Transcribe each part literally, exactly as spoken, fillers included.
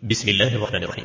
بسم الله الرحمن الرحيم.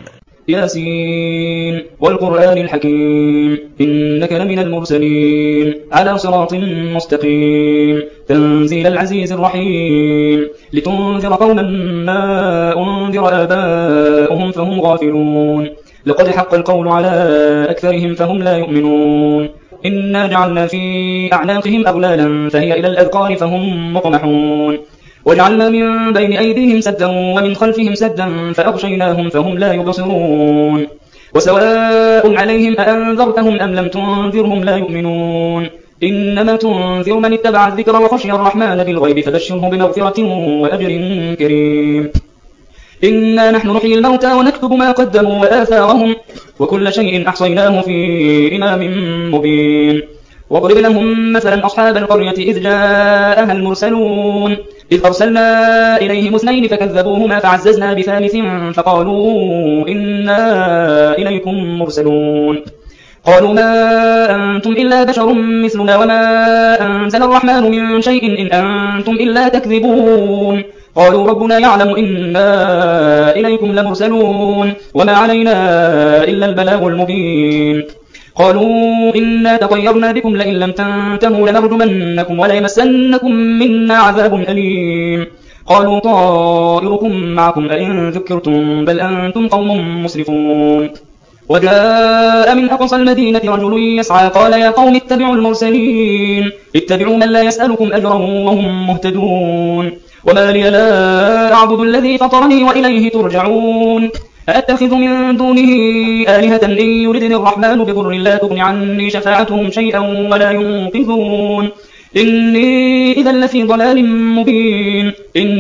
ياسين والقرآن الحكيم إنك لمن المرسلين على صراط مستقيم تنزيل العزيز الرحيم لتنذر قوما ما أنذر آباؤهم فهم غافلون لقد حق القول على أكثرهم فهم لا يؤمنون إنا جعلنا في أعناقهم أغلالا فهي إلى الأذقان فهم مقمحون وجعلنا من بين أيديهم سدا ومن خلفهم سدا فأغشيناهم فهم لا يبصرون وسواء عليهم أأنذرتهم أم لم تنذرهم لا يؤمنون إنما تنذر من اتبع الذكر وخشي الرحمن بالغيب فبشره بمغفرة وأجر كريم. إنا نحن نحيي الموتى ونكتب ما قدموا وآثارهم وكل شيء أحصيناه في إمام مبين. واضرب لهم مثلا أصحاب القرية إذ جاءها المرسلون إذ أرسلنا إليهم اثنين فكذبوهما فعززنا بثالث فقالوا إنا إليكم مرسلون قالوا ما أنتم إلا بشر مثلنا وما أنزل الرحمن من شيء إن أنتم إلا تكذبون قالوا ربنا يعلم إنا إليكم لمرسلون وما علينا إلا البلاغ المبين. قالوا إنا تطيرنا بكم لئن لم تنتهوا لنرجمنكم وليمسنكم منا عذاب أليم. قالوا طائركم معكم أئن ذكرتم بل أنتم قوم مسرفون. وجاء من أقصى المدينة رجل يسعى قال يا قوم اتبعوا المرسلين اتبعوا من لا يسألكم أجرا وهم مهتدون وما لي لا أعبد الذي فطرني وإليه ترجعون أأتخذ من دونه آلهة إن يردني الرحمن بضر لا تغن عني شفاعتهم شيئا ولا ينقذون إني إذا لفي ضلال مبين.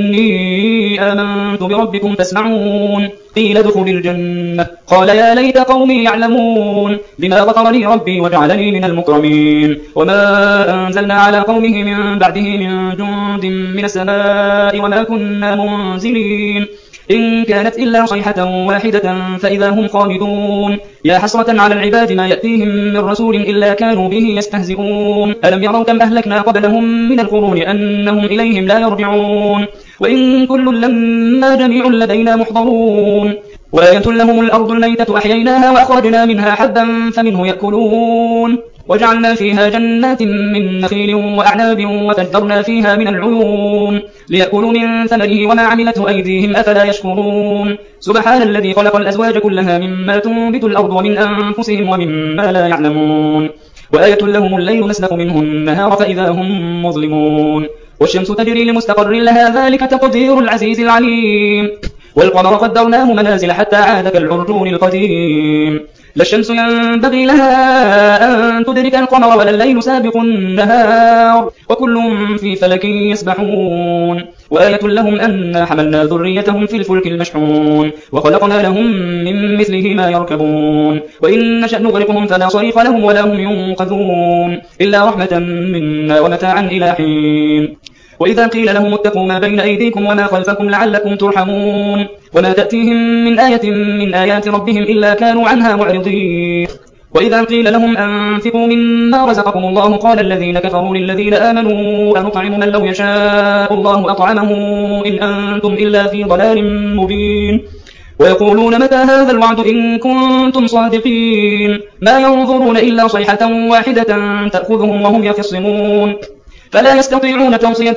إني آمنت بربكم فاسمعون قيل ادخل الجنة قال يا ليت قومي يعلمون بما غفر لي ربي وجعلني من المكرمين. وما أنزلنا على قومه من بعده من جند من السماء وما كنا منزلين إن كانت إلا صيحة واحدة فإذا هم خامدون. يا حسرة على العباد ما يأتيهم من رسول إلا كانوا به يستهزئون. ألم يروا كم أهلكنا قبلهم من القرون أنهم إليهم لا يرجعون وإن كل لما جميع لدينا محضرون. وآية لهم الأرض الميتة أحييناها وأخرجنا منها حبا فمنه يأكلون وجعلنا فيها جنات من نخيل وأعناب وفجرنا فيها من العيون ليأكلوا من ثمره وما عملته أيديهم أفلا يشكرون. سبحان الذي خلق الأزواج كلها مما تنبت الأرض ومن أنفسهم ومما لا يعلمون. وآية لهم الليل نسلخ منه النهار فإذا هم مظلمون. والشمس تجري لمستقر لها ذلك تقدير العزيز العليم. والقمر قدرناه منازل حتى عاد كالعرجون القديم. لا الشمس ينبغي لها أن تدرك القمر ولا الليل سابق النهار وكل في فلك يسبحون. وآية لهم أن حملنا ذريتهم في الفلك المشحون وخلقنا لهم من مثله ما يركبون وإن نشأ نغرقهم فلا صريخ لهم ولا هم ينقذون إلا رحمة منا ومتاعا إلى حين. وإذا قيل لهم اتقوا ما بين أيديكم وما خلفكم لعلكم ترحمون وما تأتيهم من آية من آيات ربهم إلا كانوا عنها معرضين. وإذا قيل لهم أنفقوا مما رزقكم الله قال الذين كفروا للذين آمنوا أنطعم من لو يشاء الله أطعمه إن أنتم إلا في ضلال مبين. ويقولون متى هذا الوعد إن كنتم صادقين ما ينظرون إلا صيحة واحدة تأخذهم وهم يخصمون فلا يستطيعون توصية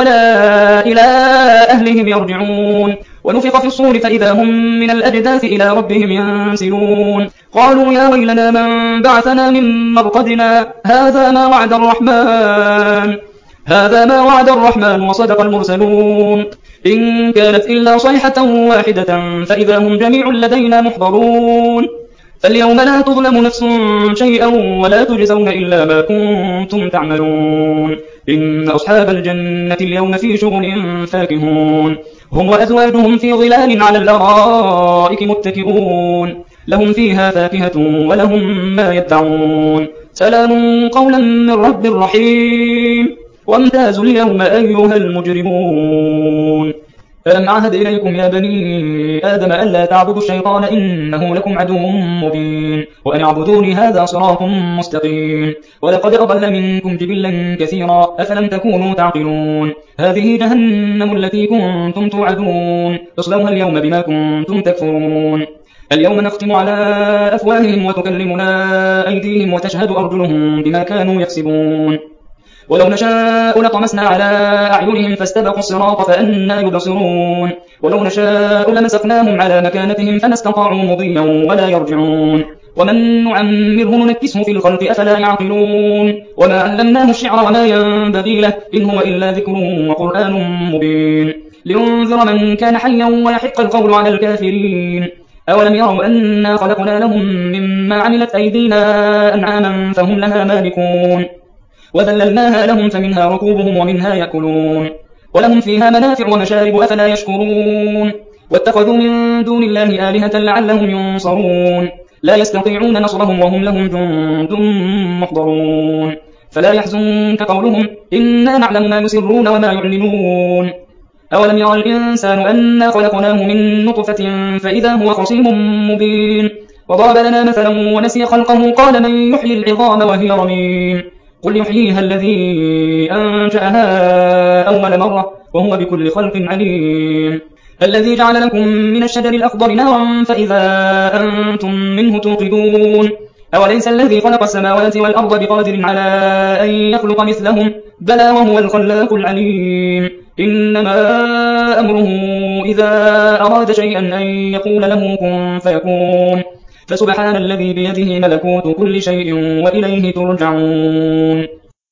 ولا إلى أهلهم يرجعون. ونفخ في الصور فإذا هم من الأجداث إلى ربهم ينسلون. قالوا يا ويلنا من بعثنا من مرقدنا هذا ما وعد الرحمن هذا ما وعد الرحمن وصدق المرسلون إن كانت إلا صيحة واحدة فإذا هم جميع لدينا محضرون. فاليوم لا تظلم نفس شيئا ولا تجزون إلا ما كنتم تعملون. إن أصحاب الجنة اليوم في شغل فاكهون هم وأزواجهم في ظلال على الأرائك متكئون لهم فيها فاكهة ولهم ما يدعون سلام قولا من رب رحيم. وامتازوا اليوم أيها المجرمون ألم أعهد إليكم يا بني آدم ألا تعبدوا الشيطان إنه لكم عدو مبين وأن اعبدوني هذا صراط مستقيم ولقد أضل منكم جبلا كثيرا أفلم تكونوا تعقلون هذه جهنم التي كنتم توعدون اصلوها اليوم بما كنتم تكفرون اليوم نختم على أفواههم وتكلمنا أيديهم وتشهد أرجلهم بما كانوا يكسبون ولو نشاء لطمسنا على أعينهم فاستبقوا الصراط فأنى يبصرون ولو نشاء لمسخناهم على مكانتهم فما استطاعوا مضيا ولا يرجعون ومن نعمره ننكسه في الخلق أفلا يعقلون وما علمناه الشعر وما ينبغي له إن هو إلا ذكر وقرآن مبين لينذر من كان حيا ويحق القول على الكافرين أولم يروا أنا خلقنا لهم مما عملت أيدينا أنعاما فهم لها مالكون وذللناها لهم فمنها ركوبهم ومنها يأكلون ولهم فيها منافع ومشارب أفلا يشكرون واتخذوا من دون الله آلهة لعلهم ينصرون لا يستطيعون نصرهم وهم لهم جند محضرون فلا يحزنك قولهم إنا نعلم ما يسرون وما يعلنون أولم يرى الإنسان أنا خلقناه من نطفة فإذا هو خصيم مبين وضرب لنا مثلا ونسي خلقه قال من يحيي العظام وهي رميم قل يحييها الذي أنشأها أول مرة وهو بكل خلق عليم الذي جعل لكم من الشجر الأخضر نارا فإذا أنتم منه توقدون أوليس الذي خلق السماوات والأرض بقادر على أن يخلق مثلهم بلى وهو الخلاق العليم إنما أمره إذا أراد شيئا أن يقول له كن فيكون فسبحان الذي بيده ملكوت كل شيء وإليه ترجعون